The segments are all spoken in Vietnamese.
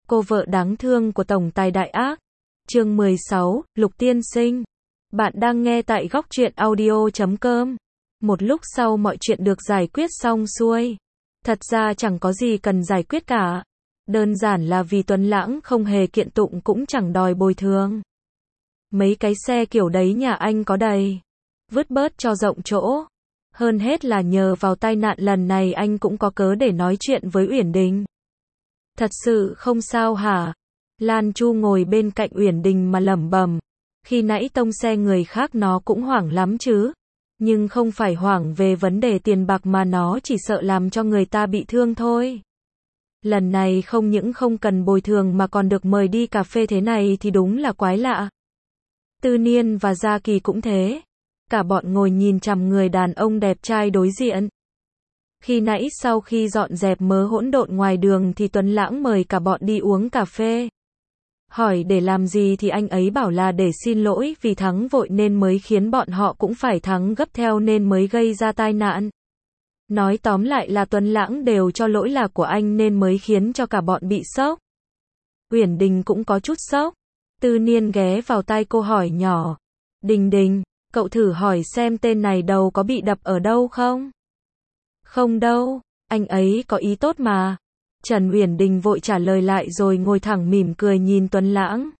cô vợ đáng thương của tổng tài đại ác. Chương 16, Lục tiên sinh. Bạn đang nghe tại góc truyện audio.com. Một lúc sau mọi chuyện được giải quyết xong xuôi. Thật ra chẳng có gì cần giải quyết cả. Đơn giản là vì Tuấn Lãng không hề kiện tụng cũng chẳng đòi bồi thường. Mấy cái xe kiểu đấy nhà anh có đầy. Vứt bớt cho rộng chỗ. Hơn hết là nhờ vào tai nạn lần này anh cũng có cớ để nói chuyện với Uyển Đình. Thật sự không sao hả? Lan Chu ngồi bên cạnh Uyển Đình mà lẩm bẩm. Khi nãy tông xe người khác nó cũng hoảng lắm chứ. Nhưng không phải hoảng về vấn đề tiền bạc mà nó chỉ sợ làm cho người ta bị thương thôi. Lần này không những không cần bồi thường mà còn được mời đi cà phê thế này thì đúng là quái lạ. Tư Niên và Gia Kỳ cũng thế. Cả bọn ngồi nhìn chằm người đàn ông đẹp trai đối diện. Khi nãy sau khi dọn dẹp mớ hỗn độn ngoài đường thì Tuấn Lãng mời cả bọn đi uống cà phê. Hỏi để làm gì thì anh ấy bảo là để xin lỗi vì thắng vội nên mới khiến bọn họ cũng phải thắng gấp theo nên mới gây ra tai nạn. Nói tóm lại là Tuấn Lãng đều cho lỗi là của anh nên mới khiến cho cả bọn bị sốc. Uyển Đình cũng có chút sốc. Tư Niên ghé vào tai cô hỏi nhỏ. Đình Đình, cậu thử hỏi xem tên này đầu có bị đập ở đâu không? Không đâu, anh ấy có ý tốt mà. Trần Uyển Đình vội trả lời lại rồi ngồi thẳng mỉm cười nhìn Tuấn Lãng.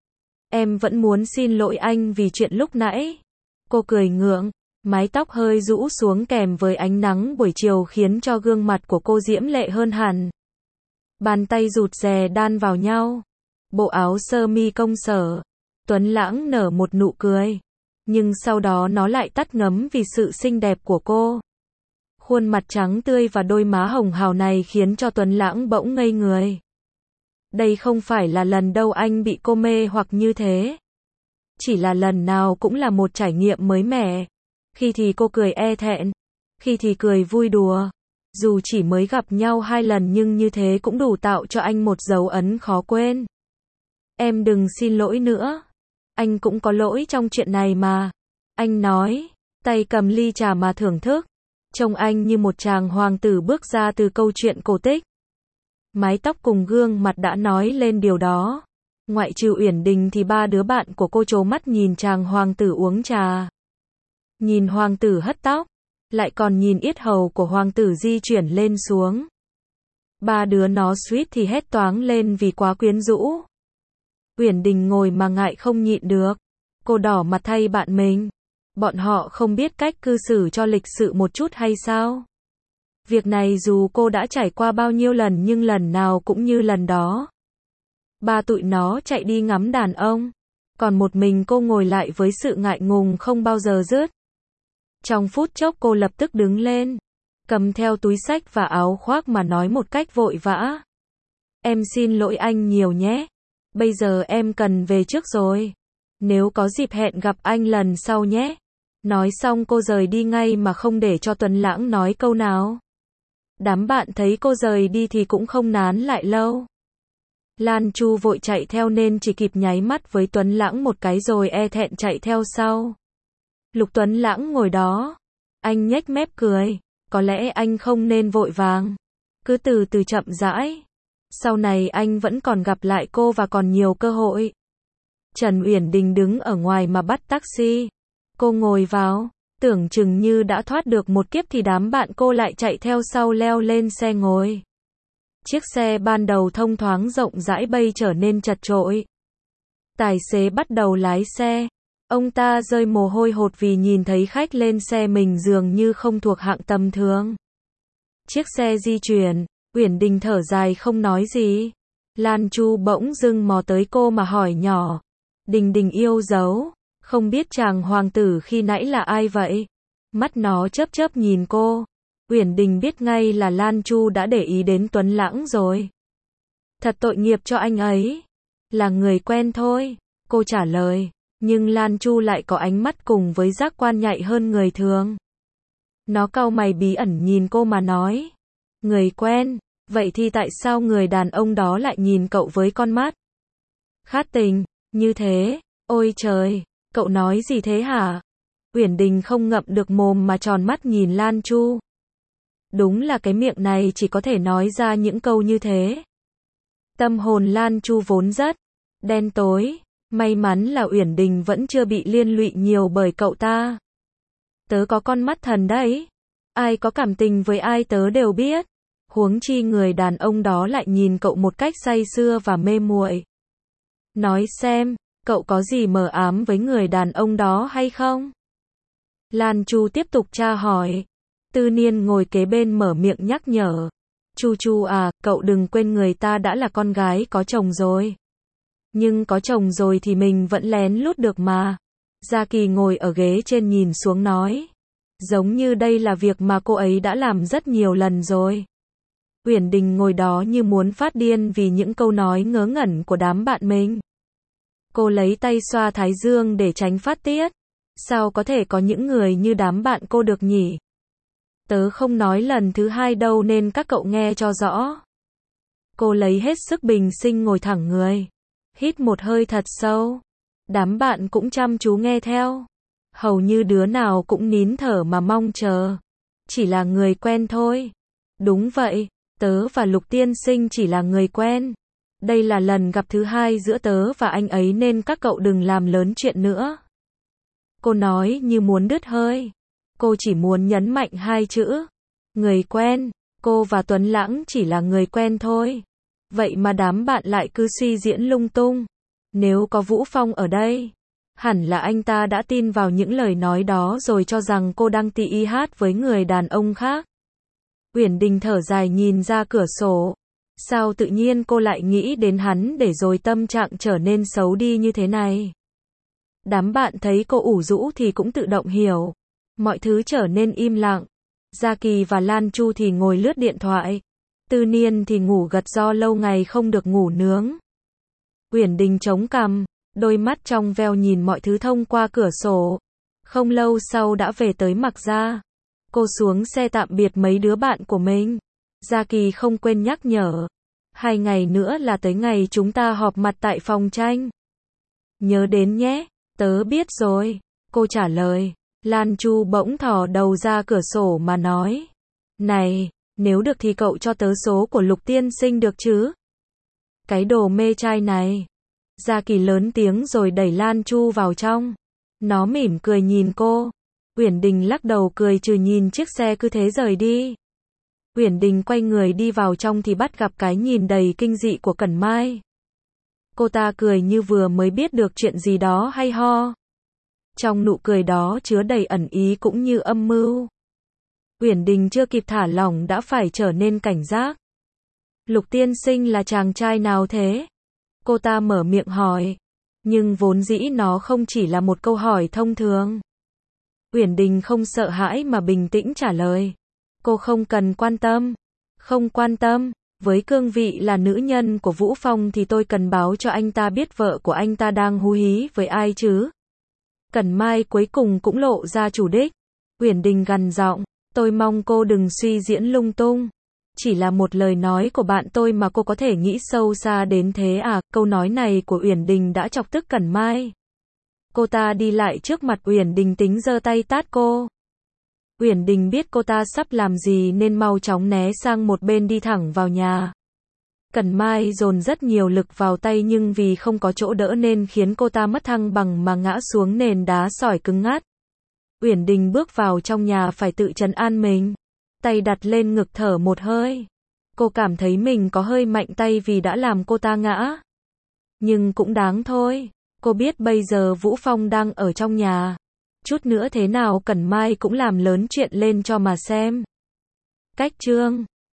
Em vẫn muốn xin lỗi anh vì chuyện lúc nãy. Cô cười ngượng, mái tóc hơi rũ xuống kèm với ánh nắng buổi chiều khiến cho gương mặt của cô diễm lệ hơn hẳn. Bàn tay rụt rè đan vào nhau. Bộ áo sơ mi công sở. Tuấn Lãng nở một nụ cười. Nhưng sau đó nó lại tắt ngấm vì sự xinh đẹp của cô. Khuôn mặt trắng tươi và đôi má hồng hào này khiến cho Tuấn Lãng bỗng ngây người. Đây không phải là lần đầu anh bị cô mê hoặc như thế. Chỉ là lần nào cũng là một trải nghiệm mới mẻ. Khi thì cô cười e thẹn, khi thì cười vui đùa. Dù chỉ mới gặp nhau 2 lần nhưng như thế cũng đủ tạo cho anh một dấu ấn khó quên. Em đừng xin lỗi nữa. Anh cũng có lỗi trong chuyện này mà. Anh nói, tay cầm ly trà mà thưởng thức. Trông anh như một chàng hoàng tử bước ra từ câu chuyện cổ tích. Mái tóc cùng gương mặt đã nói lên điều đó. Ngoại trừ Uyển Đình thì 3 đứa bạn của cô trố mắt nhìn chàng hoàng tử uống trà. Nhìn hoàng tử hất tóc, lại còn nhìn yết hầu của hoàng tử di chuyển lên xuống. 3 đứa nó suýt thì hét toáng lên vì quá quyến rũ. Uyển Đình ngồi mà ngại không nhịn được. Cô đỏ mặt thay bạn mình. Bọn họ không biết cách cư xử cho lịch sự một chút hay sao? Việc này dù cô đã trải qua bao nhiêu lần nhưng lần nào cũng như lần đó. 3 tụi nó chạy đi ngắm đàn ông. Còn một mình cô ngồi lại với sự ngại ngùng không bao giờ dứt. Trong phút chốc cô lập tức đứng lên. Cầm theo túi xách và áo khoác mà nói một cách vội vã. Em xin lỗi anh nhiều nhé. Bây giờ em cần về trước rồi. Nếu có dịp hẹn gặp anh lần sau nhé. Nói xong cô rời đi ngay mà không để cho Tuấn Lãng nói câu nào. Đám bạn thấy cô rời đi thì cũng không nán lại lâu. Lan Chu vội chạy theo nên chỉ kịp nháy mắt với Tuấn Lãng một cái rồi e thẹn chạy theo sau. Lục Tuấn Lãng ngồi đó. Anh nhếch mép cười. Có lẽ anh không nên vội vàng. Cứ từ từ chậm rãi. Sau này anh vẫn còn gặp lại cô và còn nhiều cơ hội. Trần Uyển Đình đứng ở ngoài mà bắt taxi. Cô ngồi vào, tưởng chừng như đã thoát được một kiếp thì đám bạn cô lại chạy theo sau leo lên xe ngồi. Chiếc xe ban đầu thông thoáng rộng rãi bây trở nên chật chội. Tài xế bắt đầu lái xe. Ông ta rơi mồ hôi hột vì nhìn thấy khách lên xe mình dường như không thuộc hạng tầm thường. Chiếc xe di chuyển, Uyển Đình thở dài không nói gì. Lan Chu bỗng dưng mò tới cô mà hỏi nhỏ. Đình Đình yêu dấu. Không biết chàng hoàng tử khi nãy là ai vậy? Mắt nó chớp chớp nhìn cô. Uyển Đình biết ngay là Lan Chu đã để ý đến Tuấn Lãng rồi. Thật tội nghiệp cho anh ấy. Là người quen thôi, cô trả lời. Nhưng Lan Chu lại có ánh mắt cùng với giác quan nhạy hơn người thường. Nó cau mày bí ẩn nhìn cô mà nói. Người quen, vậy thì tại sao người đàn ông đó lại nhìn cậu với con mắt khát tình, như thế? Ôi trời! Cậu nói gì thế hả? Uyển Đình không ngậm được mồm mà tròn mắt nhìn Lan Chu. Đúng là cái miệng này chỉ có thể nói ra những câu như thế. Tâm hồn Lan Chu vốn rất đen tối, may mắn là Uyển Đình vẫn chưa bị liên lụy nhiều bởi cậu ta. Tớ có con mắt thần đấy, ai có cảm tình với ai tớ đều biết, huống chi người đàn ông đó lại nhìn cậu một cách say sưa và mê muội. Nói xem, cậu có gì mờ ám với người đàn ông đó hay không? Lan Chu tiếp tục tra hỏi. Tư Niên ngồi kế bên mở miệng nhắc nhở. Chu Chu à, cậu đừng quên người ta đã là con gái có chồng rồi. Nhưng có chồng rồi thì mình vẫn lén lút được mà. Gia Kỳ ngồi ở ghế trên nhìn xuống nói. Giống như đây là việc mà cô ấy đã làm rất nhiều lần rồi. Uyển Đình ngồi đó như muốn phát điên vì những câu nói ngớ ngẩn của đám bạn mình. Cô lấy tay xoa thái dương để tránh phát tiết. Sao có thể có những người như đám bạn cô được nhỉ? Tớ không nói lần thứ hai đâu nên các cậu nghe cho rõ. Cô lấy hết sức bình sinh ngồi thẳng người. Hít một hơi thật sâu. Đám bạn cũng chăm chú nghe theo. Hầu như đứa nào cũng nín thở mà mong chờ. Chỉ là người quen thôi. Đúng vậy, tớ và Lục tiên sinh chỉ là người quen. Đây là lần gặp thứ hai giữa tớ và anh ấy nên các cậu đừng làm lớn chuyện nữa. Cô nói như muốn đứt hơi. Cô chỉ muốn nhấn mạnh hai chữ. Người quen, cô và Tuấn Lãng chỉ là người quen thôi. Vậy mà đám bạn lại cứ suy diễn lung tung. Nếu có Vũ Phong ở đây, hẳn là anh ta đã tin vào những lời nói đó rồi cho rằng cô đang tì hát với người đàn ông khác. Uyển Đình thở dài nhìn ra cửa sổ. Sao tự nhiên cô lại nghĩ đến hắn để rồi tâm trạng trở nên xấu đi như thế này? Đám bạn thấy cô ủ rũ thì cũng tự động hiểu. Mọi thứ trở nên im lặng. Gia Kỳ và Lan Chu thì ngồi lướt điện thoại. Tư Niên thì ngủ gật do lâu ngày không được ngủ nướng. Uyển Đình chống cằm, đôi mắt trong veo nhìn mọi thứ thông qua cửa sổ. Không lâu sau đã về tới Mạc Gia. Cô xuống xe tạm biệt mấy đứa bạn của mình. Gia Kỳ không quên nhắc nhở. 2 ngày nữa là tới ngày chúng ta họp mặt tại phòng tranh. Nhớ đến nhé. Tớ biết rồi. Cô trả lời. Lan Chu bỗng thò đầu ra cửa sổ mà nói. Này, nếu được thì cậu cho tớ số của Lục tiên sinh được chứ? Cái đồ mê trai này. Gia Kỳ lớn tiếng rồi đẩy Lan Chu vào trong. Nó mỉm cười nhìn cô. Uyển Đình lắc đầu cười trừ nhìn chiếc xe cứ thế rời đi. Uyển Đình quay người đi vào trong thì bắt gặp cái nhìn đầy kinh dị của Cẩn Mai. Cô ta cười như vừa mới biết được chuyện gì đó hay ho. Trong nụ cười đó chứa đầy ẩn ý cũng như âm mưu. Uyển Đình chưa kịp thả lỏng đã phải trở nên cảnh giác. Lục tiên sinh là chàng trai nào thế? Cô ta mở miệng hỏi. Nhưng vốn dĩ nó không chỉ là một câu hỏi thông thường. Uyển Đình không sợ hãi mà bình tĩnh trả lời. Cô không cần quan tâm. Không quan tâm. Với cương vị là nữ nhân của Vũ Phong thì tôi cần báo cho anh ta biết vợ của anh ta đang hú hí với ai chứ. Cẩn Mai cuối cùng cũng lộ ra chủ đích. Uyển Đình gằn giọng. Tôi mong cô đừng suy diễn lung tung. Chỉ là một lời nói của bạn tôi mà cô có thể nghĩ sâu xa đến thế à? Câu nói này của Uyển Đình đã chọc tức Cẩn Mai. Cô ta đi lại trước mặt Uyển Đình tính giơ tay tát cô. Uyển Đình biết cô ta sắp làm gì nên mau chóng né sang một bên đi thẳng vào nhà. Cẩn Mai dồn rất nhiều lực vào tay nhưng vì không có chỗ đỡ nên khiến cô ta mất thăng bằng mà ngã xuống nền đá sỏi cứng ngắt. Uyển Đình bước vào trong nhà phải tự trấn an mình. Tay đặt lên ngực thở một hơi. Cô cảm thấy mình có hơi mạnh tay vì đã làm cô ta ngã. Nhưng cũng đáng thôi. Cô biết bây giờ Vũ Phong đang ở trong nhà. Chút nữa thế nào Cẩn Mai cũng làm lớn chuyện lên cho mà xem. Cách chương